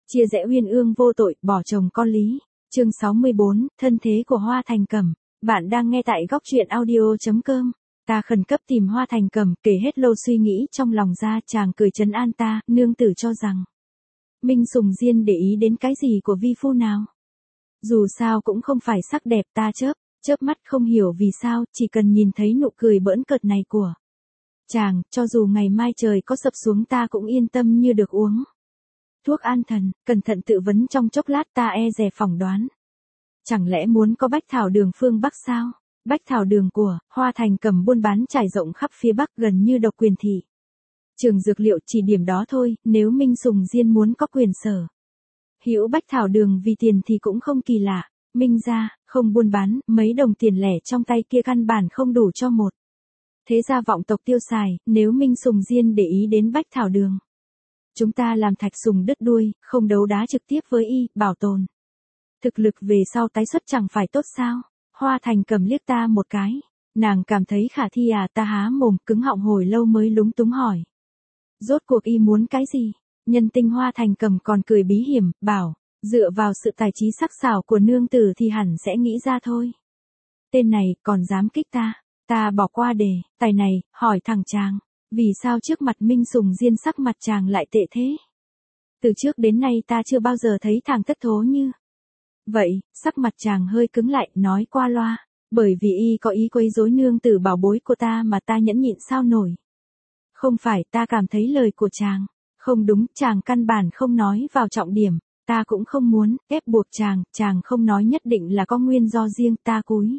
Chia rẽ uyên ương vô tội, bỏ chồng con lý. Chương 64, thân thế của Hoa Thành Cẩm. Bạn đang nghe tại góc truyện audio.com. Ta khẩn cấp tìm Hoa Thành Cẩm, kể hết lô suy nghĩ trong lòng ra, chàng cười trấn an ta, nương tử cho rằng Minh Sùng Diên để ý đến cái gì của vi phu nào. Dù sao cũng không phải sắc đẹp, ta chớp mắt không hiểu vì sao, chỉ cần nhìn thấy nụ cười bỡn cợt này của chàng, cho dù ngày mai trời có sập xuống ta cũng yên tâm như được uống thuốc an thần. Cẩn thận tự vấn trong chốc lát, ta e dè phỏng đoán. Chẳng lẽ muốn có bách thảo đường phương Bắc sao? Bách thảo đường của Hoa Thành Cẩm buôn bán trải rộng khắp phía Bắc, gần như độc quyền thị trường dược liệu chỉ điểm đó thôi. Nếu Minh Sùng Diên muốn có quyền sở hữu bách thảo đường vì tiền thì cũng không kỳ lạ. Minh gia không buôn bán, mấy đồng tiền lẻ trong tay kia căn bản không đủ cho một thế gia vọng tộc tiêu xài. Nếu Minh Sùng Diên để ý đến bách thảo đường, chúng ta làm Thạch Sùng đứt đuôi, không đấu đá trực tiếp với y, bảo tồn thực lực về sau tái xuất chẳng phải tốt sao? Hoa Thành Cẩm liếc ta một cái, nàng cảm thấy khả thi à? Ta há mồm cứng họng hồi lâu mới lúng túng hỏi, rốt cuộc y muốn cái gì? Nhân tinh Hoa Thành Cẩm còn cười bí hiểm, bảo, dựa vào sự tài trí sắc sảo của nương tử thì hẳn sẽ nghĩ ra thôi. Tên này còn dám kích ta. Ta bỏ qua đề tài này, hỏi thẳng chàng, vì sao trước mặt Minh Sùng Diên sắc mặt chàng lại tệ thế? Từ trước đến nay ta chưa bao giờ thấy thằng thất thố như vậy. Sắc mặt chàng hơi cứng lại, nói qua loa, bởi vì y có ý quấy rối nương tử bảo bối của ta mà ta nhẫn nhịn sao nổi. Không phải, ta cảm thấy lời của chàng không đúng, chàng căn bản không nói vào trọng điểm. Ta cũng không muốn ép buộc chàng không nói nhất định là có nguyên do riêng. Ta cúi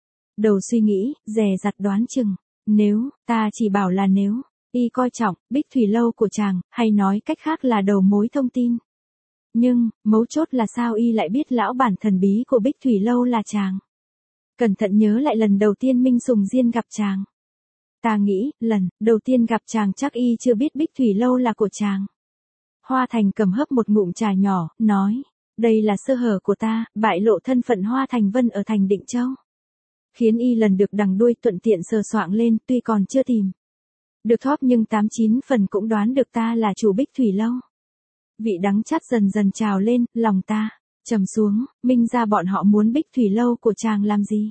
đầu suy nghĩ, dè dặt đoán chừng, nếu, ta chỉ bảo là nếu, y coi trọng Bích Thủy Lâu của chàng, hay nói cách khác là đầu mối thông tin. Nhưng, mấu chốt là sao y lại biết lão bản thần bí của Bích Thủy Lâu là chàng? Cẩn thận nhớ lại lần đầu tiên Minh Sùng Diên gặp chàng. Ta nghĩ, lần đầu tiên gặp chàng chắc y chưa biết Bích Thủy Lâu là của chàng. Hoa Thành Cẩm hấp một ngụm trà nhỏ, nói, đây là sơ hở của ta, bại lộ thân phận Hoa Thành Vân ở thành Định Châu, khiến y lần được đằng đuôi, thuận tiện sờ soạng lên. Tuy còn chưa tìm được thóp nhưng 89 phần cũng đoán được ta là chủ Bích Thủy Lâu. Vị đắng chát dần dần trào lên, lòng ta trầm xuống. Minh gia bọn họ muốn Bích Thủy Lâu của chàng làm gì?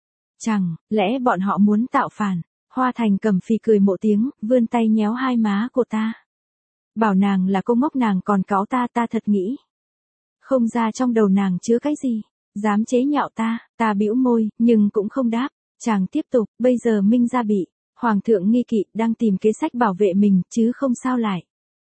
Chẳng lẽ bọn họ muốn tạo phản? Hoa Thành Cẩm phì cười một tiếng, vươn tay nhéo hai má của ta, bảo nàng là cô ngốc. Nàng còn cáu ta. Ta thật nghĩ không ra trong đầu nàng chứa cái gì dám chế nhạo ta. Ta bĩu môi, nhưng cũng không đáp. Chàng tiếp tục, bây giờ Minh gia bị hoàng thượng nghi kỵ, đang tìm kế sách bảo vệ mình, chứ không sao lại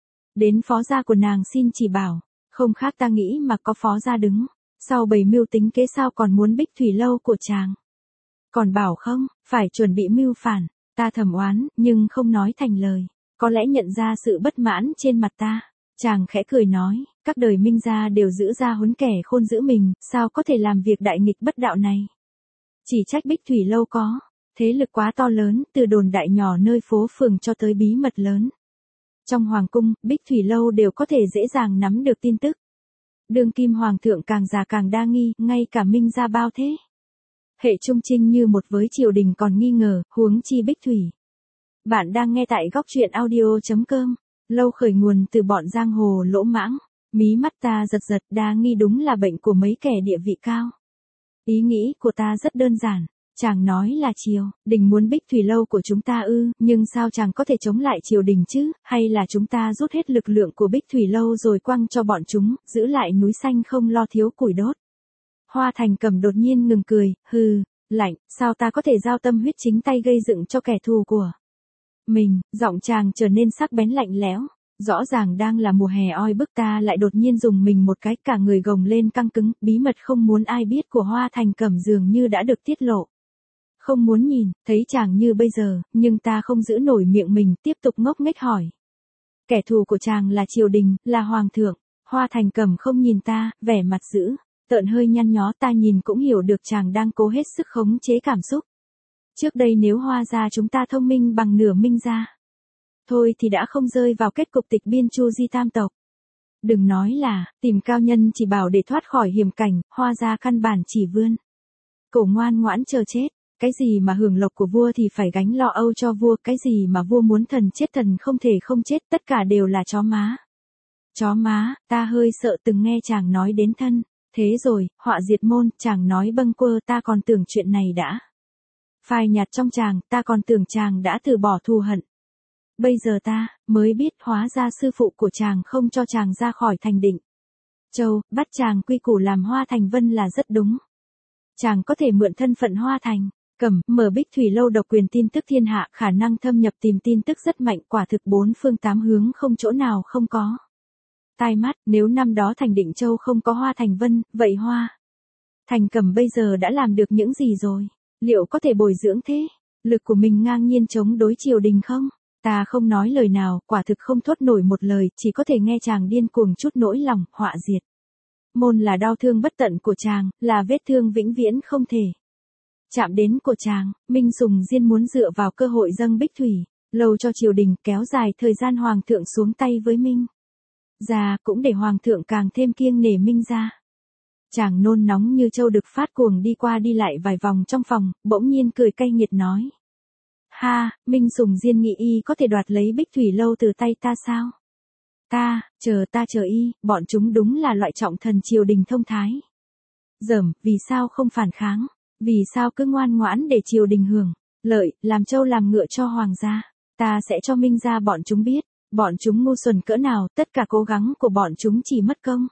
đến phó gia của nàng xin chỉ bảo. Không khác ta nghĩ mà có phó gia đứng sau bày mưu tính kế, sao còn muốn Bích Thủy Lâu của chàng? Còn bảo không phải chuẩn bị mưu phản. Ta thầm oán, nhưng không nói thành lời. Có lẽ nhận ra sự bất mãn trên mặt ta, chàng khẽ cười nói, các đời Minh gia đều giữ ra huấn kẻ khôn giữ mình, sao có thể làm việc đại nghịch bất đạo này? Chỉ trách Bích Thủy Lâu có thế lực quá to lớn, từ đồn đại nhỏ nơi phố phường cho tới bí mật lớn trong hoàng cung, Bích Thủy Lâu đều có thể dễ dàng nắm được tin tức. Đương kim hoàng thượng càng già càng đa nghi, ngay cả Minh gia bao thế hệ trung trinh như một với triều đình còn nghi ngờ, huống chi Bích Thủy. Bạn đang nghe tại góc truyện audio.com. Lâu khởi nguồn từ bọn giang hồ lỗ mãng. Mí mắt ta giật giật, đa nghi đúng là bệnh của mấy kẻ địa vị cao. Ý nghĩ của ta rất đơn giản. Chàng nói là triều đình muốn Bích Thủy Lâu của chúng ta ư? Nhưng sao chàng có thể chống lại triều đình chứ? Hay là chúng ta rút hết lực lượng của Bích Thủy Lâu rồi quăng cho bọn chúng, giữ lại núi xanh không lo thiếu củi đốt? Hoa Thành Cẩm đột nhiên ngừng cười, hừ, lạnh, sao ta có thể giao tâm huyết chính tay gây dựng cho kẻ thù của mình? Giọng chàng trở nên sắc bén lạnh lẽo. Rõ ràng đang là mùa hè oi bức, ta lại đột nhiên dùng mình một cái, cả người gồng lên căng cứng. Bí mật không muốn ai biết của Hoa Thành Cẩm dường như đã được tiết lộ. Không muốn nhìn thấy chàng như bây giờ, nhưng ta không giữ nổi miệng mình, tiếp tục ngốc nghếch hỏi, kẻ thù của chàng là triều đình, là hoàng thượng? Hoa Thành Cẩm không nhìn ta, vẻ mặt dữ tợn hơi nhăn nhó. Ta nhìn cũng hiểu được chàng đang cố hết sức khống chế cảm xúc. Trước đây nếu Hoa gia chúng ta thông minh bằng nửa Minh gia thôi thì đã không rơi vào kết cục tịch biên chu di tam tộc. Đừng nói là tìm cao nhân chỉ bảo để thoát khỏi hiểm cảnh, Hoa gia căn bản chỉ vươn cổ ngoan ngoãn chờ chết. Cái gì mà hưởng lộc của vua thì phải gánh lo âu cho vua, cái gì mà vua muốn thần chết thần không thể không chết, tất cả đều là chó má. Chó má, ta hơi sợ từng nghe chàng nói đến thân. Thế rồi, họa diệt môn, chàng nói bâng quơ, ta còn tưởng chuyện này đã phai nhạt trong chàng, ta còn tưởng chàng đã từ bỏ thù hận. Bây giờ ta mới biết hóa ra sư phụ của chàng không cho chàng ra khỏi thành Định Châu, bắt chàng quy củ làm Hoa Thành Vân là rất đúng. Chàng có thể mượn thân phận Hoa Thành Cẩm, mở Bích Thủy Lâu độc quyền tin tức thiên hạ, khả năng thâm nhập tìm tin tức rất mạnh, quả thực bốn phương tám hướng không chỗ nào không có. Tai mắt, nếu năm đó thành Định Châu không có Hoa Thành Vân, vậy Hoa Thành Cẩm bây giờ đã làm được những gì rồi? Liệu có thể bồi dưỡng thế lực của mình ngang nhiên chống đối triều đình không? Ta không nói lời nào, quả thực không thốt nổi một lời, chỉ có thể nghe chàng điên cuồng chút nỗi lòng, họa diệt môn là đau thương bất tận của chàng, là vết thương vĩnh viễn không thể chạm đến của chàng. Minh Sùng Diên muốn dựa vào cơ hội dâng Bích Thủy Lâu cho triều đình, kéo dài thời gian hoàng thượng xuống tay với Minh gia, cũng để hoàng thượng càng thêm kiêng nể Minh gia. Chàng nôn nóng như trâu đực phát cuồng đi qua đi lại vài vòng trong phòng, bỗng nhiên cười cay nghiệt nói: ha, Minh Sùng Diên nghĩ y có thể đoạt lấy Bích Thủy Lâu từ tay ta sao? Ta chờ y, bọn chúng đúng là loại trọng thần triều đình thông thái. Dởm, vì sao không phản kháng? Vì sao cứ ngoan ngoãn để triều đình hưởng lợi, làm trâu làm ngựa cho hoàng gia? Ta sẽ cho Minh gia bọn chúng biết, bọn chúng ngu xuẩn cỡ nào, tất cả cố gắng của bọn chúng chỉ mất công.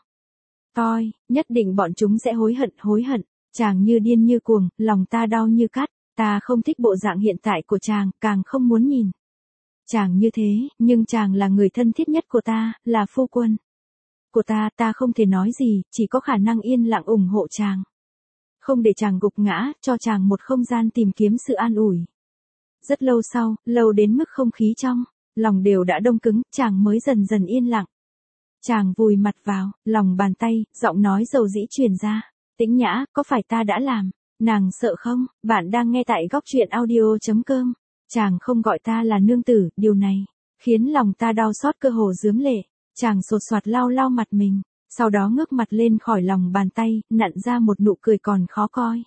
Toi, nhất định bọn chúng sẽ hối hận. Chàng như điên như cuồng, lòng ta đau như cắt, ta không thích bộ dạng hiện tại của chàng, càng không muốn nhìn chàng như thế, nhưng chàng là người thân thiết nhất của ta, là phu quân của ta không thể nói gì, chỉ có khả năng yên lặng ủng hộ chàng. Không để chàng gục ngã, cho chàng một không gian tìm kiếm sự an ủi. Rất lâu sau, lâu đến mức không khí trong lòng đều đã đông cứng, chàng mới dần dần yên lặng. Chàng vùi mặt vào lòng bàn tay, giọng nói dầu dĩ truyền ra: Tĩnh Nhã, có phải ta đã làm nàng sợ không? Bạn đang nghe tại góc truyện audio.com. Chàng không gọi ta là nương tử, điều này khiến lòng ta đau xót cơ hồ rướm lệ. Chàng sột soạt lau mặt mình, sau đó ngước mặt lên khỏi lòng bàn tay, nặn ra một nụ cười còn khó coi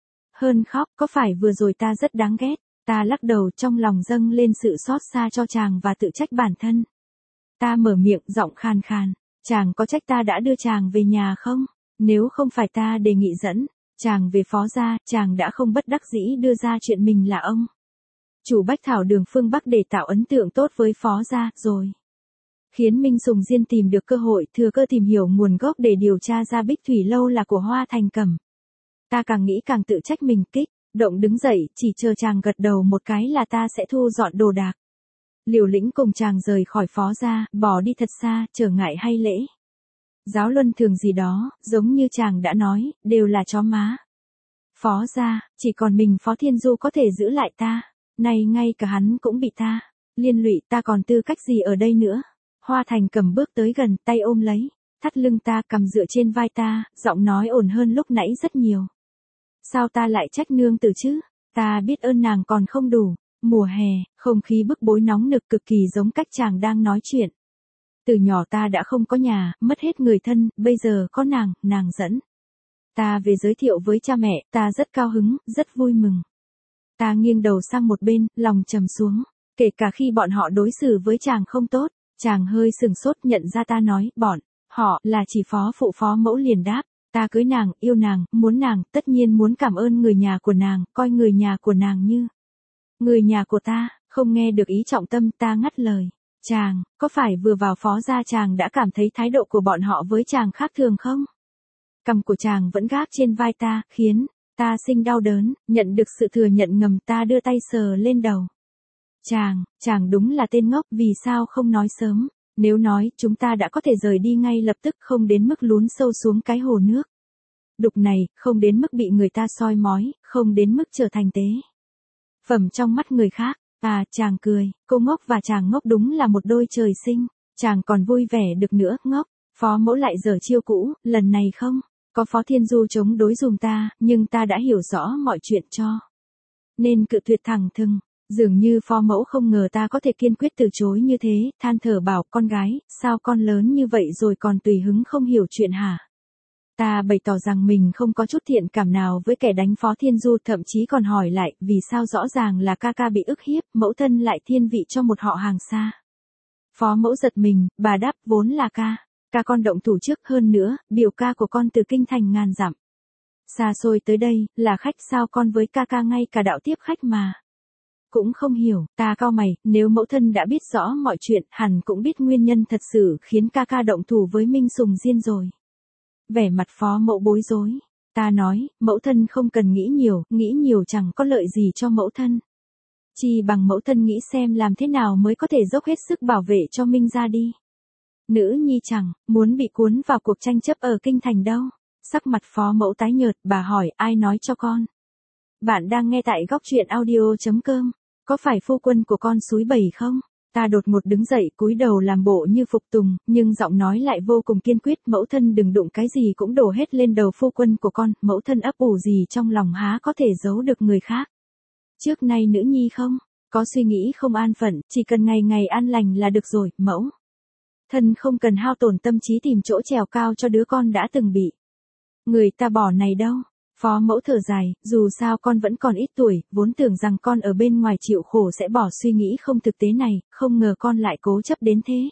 hơn khóc. Có phải vừa rồi ta rất đáng ghét? Ta lắc đầu, trong lòng dâng lên sự xót xa cho chàng và tự trách bản thân. Ta mở miệng, giọng khan khan: chàng có trách ta đã đưa chàng về nhà không? Nếu không phải ta đề nghị dẫn chàng về phó gia, chàng đã không bất đắc dĩ đưa ra chuyện mình là ông chủ Bách Thảo Đường phương Bắc để tạo ấn tượng tốt với phó gia rồi. Khiến Minh Sùng Diên tìm được cơ hội, thừa cơ tìm hiểu nguồn gốc để điều tra ra Bích Thủy Lâu là của Hoa Thành Cẩm. Ta càng nghĩ càng tự trách mình, kích động đứng dậy, chỉ chờ chàng gật đầu một cái là ta sẽ thu dọn đồ đạc, liều lĩnh cùng chàng rời khỏi phó gia, bỏ đi thật xa, trở ngại hay lễ giáo luân thường gì đó, giống như chàng đã nói, đều là chó má. Phó gia, chỉ còn mình Phó Thiên Du có thể giữ lại ta, nay ngay cả hắn cũng bị ta liên lụy, ta còn tư cách gì ở đây nữa? Hoa Thành Cẩm bước tới gần, tay ôm lấy thắt lưng ta, cầm dựa trên vai ta, giọng nói ổn hơn lúc nãy rất nhiều. Sao ta lại trách nương tử chứ? Ta biết ơn nàng còn không đủ. Mùa hè, không khí bức bối nóng nực cực kỳ giống cách chàng đang nói chuyện. Từ nhỏ ta đã không có nhà, mất hết người thân, bây giờ có nàng dẫn ta về giới thiệu với cha mẹ, ta rất cao hứng, rất vui mừng. Ta nghiêng đầu sang một bên, lòng trầm xuống, kể cả khi bọn họ đối xử với chàng không tốt. Chàng hơi sừng sốt, nhận ra ta nói, bọn họ là chỉ phó phụ phó mẫu, liền đáp: ta cưới nàng, yêu nàng, muốn nàng, tất nhiên muốn cảm ơn người nhà của nàng, coi người nhà của nàng như người nhà của ta. Không nghe được ý trọng tâm, ta ngắt lời: chàng, có phải vừa vào phó gia chàng đã cảm thấy thái độ của bọn họ với chàng khác thường không? Cằm của chàng vẫn gác trên vai ta, khiến ta sinh đau đớn, nhận được sự thừa nhận ngầm, ta đưa tay sờ lên đầu. Chàng đúng là tên ngốc, vì sao không nói sớm? Nếu nói, chúng ta đã có thể rời đi ngay lập tức, không đến mức lún sâu xuống cái hồ nước đục này, không đến mức bị người ta soi mói, không đến mức trở thành tế phẩm trong mắt người khác. Chàng cười, cô ngốc và chàng ngốc đúng là một đôi trời sinh. Chàng còn vui vẻ được nữa, ngốc. Phó mẫu lại giở chiêu cũ, lần này không có Phó Thiên Du chống đối dùm ta, nhưng ta đã hiểu rõ mọi chuyện cho nên cự tuyệt thẳng thừng. Dường như phó mẫu không ngờ ta có thể kiên quyết từ chối như thế, than thở bảo: con gái, sao con lớn như vậy rồi còn tùy hứng không hiểu chuyện hả? Ta bày tỏ rằng mình không có chút thiện cảm nào với kẻ đánh Phó Thiên Du, thậm chí còn hỏi lại, vì sao rõ ràng là ca ca bị ức hiếp, mẫu thân lại thiên vị cho một họ hàng xa. Phó mẫu giật mình, bà đáp vốn là ca. Ca con động thủ trước, hơn nữa, biểu ca của con từ kinh thành ngàn dặm. Xa xôi tới đây, là khách sao con với ca ngay cả đạo tiếp khách mà. Cũng không hiểu, ta cau mày, nếu mẫu thân đã biết rõ mọi chuyện, hẳn cũng biết nguyên nhân thật sự khiến ca động thủ với Minh Sùng Diên rồi. Vẻ mặt phó mẫu bối rối. Ta nói, mẫu thân không cần nghĩ nhiều chẳng có lợi gì cho mẫu thân. Chỉ bằng mẫu thân nghĩ xem làm thế nào mới có thể dốc hết sức bảo vệ cho Minh gia đi. Nữ nhi chẳng muốn bị cuốn vào cuộc tranh chấp ở kinh thành đâu. Sắc mặt phó mẫu tái nhợt, bà hỏi ai nói cho con. Bạn đang nghe tại góc truyện audio.com. Có phải phu quân của con xúi bẩy không? Ta đột ngột đứng dậy cúi đầu làm bộ như phục tùng, nhưng giọng nói lại vô cùng kiên quyết. Mẫu thân đừng đụng cái gì cũng đổ hết lên đầu phu quân của con. Mẫu thân ấp ủ gì trong lòng há có thể giấu được người khác. Trước nay nữ nhi không có suy nghĩ không an phận, chỉ cần ngày ngày an lành là được rồi. Mẫu thân không cần hao tổn tâm trí tìm chỗ trèo cao cho đứa con đã từng bị người ta bỏ này đâu. Phó mẫu thở dài, dù sao con vẫn còn ít tuổi, vốn tưởng rằng con ở bên ngoài chịu khổ sẽ bỏ suy nghĩ không thực tế này, không ngờ con lại cố chấp đến thế.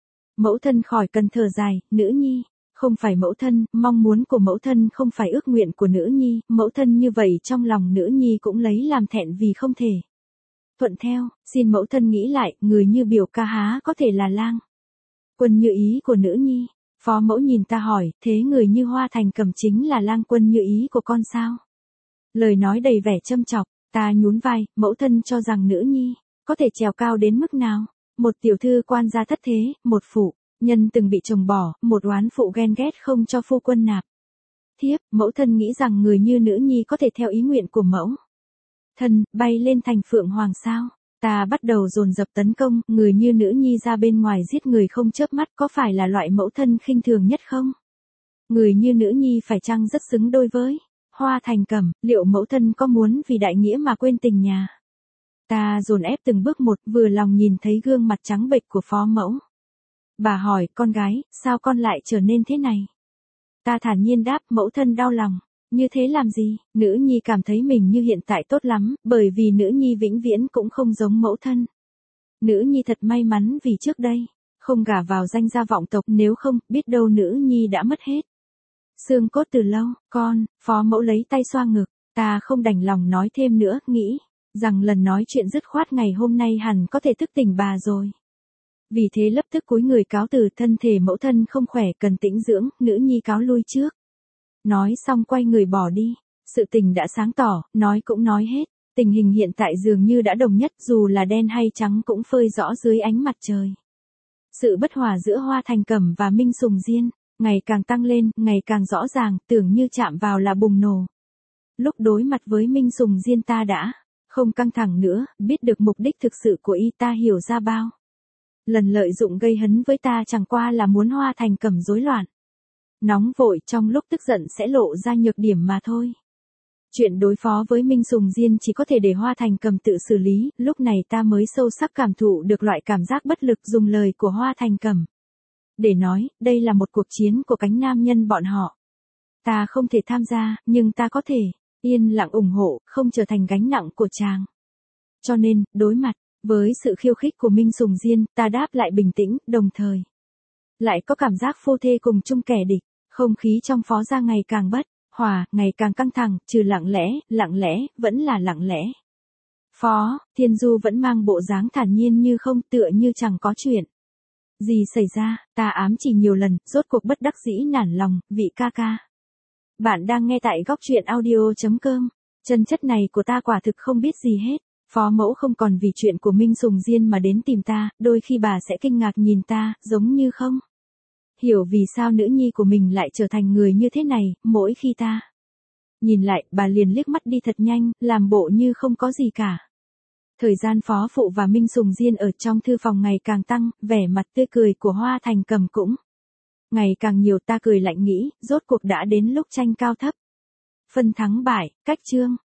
Mẫu thân khỏi cần thở dài, nữ nhi, không phải mẫu thân, mong muốn của mẫu thân không phải ước nguyện của nữ nhi, mẫu thân như vậy trong lòng nữ nhi cũng lấy làm thẹn vì không thể thuận theo, xin mẫu thân nghĩ lại, người như biểu ca há có thể là lang quân như ý của nữ nhi. Phó mẫu nhìn ta hỏi, thế người như Hoa Thành Cầm chính là lang quân như ý của con sao? Lời nói đầy vẻ châm chọc, ta nhún vai, mẫu thân cho rằng nữ nhi có thể trèo cao đến mức nào? Một tiểu thư quan gia thất thế, một phụ nhân từng bị chồng bỏ, một oán phụ ghen ghét không cho phu quân nạp thiếp, mẫu thân nghĩ rằng người như nữ nhi có thể theo ý nguyện của mẫu thân, bay lên thành phượng hoàng sao? Ta bắt đầu dồn dập tấn công, người như nữ nhi ra bên ngoài giết người không chớp mắt có phải là loại mẫu thân khinh thường nhất không? Người như nữ nhi phải chăng rất xứng đôi với Hoa Thành Cầm, liệu mẫu thân có muốn vì đại nghĩa mà quên tình nhà? Ta dồn ép từng bước một, vừa lòng nhìn thấy gương mặt trắng bệch của phó mẫu. Bà hỏi, con gái, sao con lại trở nên thế này? Ta thản nhiên đáp, mẫu thân đau lòng. Như thế làm gì? Nữ nhi cảm thấy mình như hiện tại tốt lắm, bởi vì nữ nhi vĩnh viễn cũng không giống mẫu thân. Nữ nhi thật may mắn vì trước đây không gả vào danh gia vọng tộc, nếu không, biết đâu nữ nhi đã mất hết xương cốt từ lâu. Con, phó mẫu lấy tay xoa ngực, ta không đành lòng nói thêm nữa, nghĩ rằng lần nói chuyện dứt khoát ngày hôm nay hẳn có thể thức tỉnh bà rồi. Vì thế lập tức cúi người cáo từ, thân thể mẫu thân không khỏe cần tĩnh dưỡng, nữ nhi cáo lui trước. Nói xong quay người bỏ đi, sự tình đã sáng tỏ, nói cũng nói hết, tình hình hiện tại dường như đã đồng nhất, dù là đen hay trắng cũng phơi rõ dưới ánh mặt trời. Sự bất hòa giữa Hoa Thành Cầm và Minh Sùng Diên, ngày càng tăng lên, ngày càng rõ ràng, tưởng như chạm vào là bùng nổ. Lúc đối mặt với Minh Sùng Diên ta đã không căng thẳng nữa, biết được mục đích thực sự của y, ta hiểu ra bao lần lợi dụng gây hấn với ta chẳng qua là muốn Hoa Thành Cầm rối loạn. Nóng vội trong lúc tức giận sẽ lộ ra nhược điểm mà thôi. Chuyện đối phó với Minh Sùng Diên chỉ có thể để Hoa Thành Cầm tự xử lý, lúc này ta mới sâu sắc cảm thụ được loại cảm giác bất lực, dùng lời của Hoa Thành Cầm để nói, đây là một cuộc chiến của cánh nam nhân bọn họ. Ta không thể tham gia, nhưng ta có thể yên lặng ủng hộ, không trở thành gánh nặng của chàng. Cho nên, đối mặt với sự khiêu khích của Minh Sùng Diên, ta đáp lại bình tĩnh, đồng thời lại có cảm giác phu thê cùng chung kẻ địch. Không khí trong phó gia ngày càng bất hòa, ngày càng căng thẳng, trừ lặng lẽ, vẫn là lặng lẽ. Phó Thiên Du vẫn mang bộ dáng thản nhiên như không, tựa như chẳng có chuyện gì xảy ra. Ta ám chỉ nhiều lần, rốt cuộc bất đắc dĩ nản lòng, vị ca ca. Bạn đang nghe tại góc truyện audio.com. Chân chất này của ta quả thực không biết gì hết. Phó mẫu không còn vì chuyện của Minh Sùng Diên mà đến tìm ta, đôi khi bà sẽ kinh ngạc nhìn ta, giống như không hiểu vì sao nữ nhi của mình lại trở thành người như thế này. Mỗi khi ta nhìn lại, bà liền liếc mắt đi thật nhanh, làm bộ như không có gì cả. Thời gian phó phụ và Minh Sùng Diên ở trong thư phòng ngày càng tăng, vẻ mặt tươi cười của Hoa Thành Cầm cũng ngày càng nhiều. Ta cười lạnh nghĩ, rốt cuộc đã đến lúc tranh cao thấp, phân thắng bại. Cách chương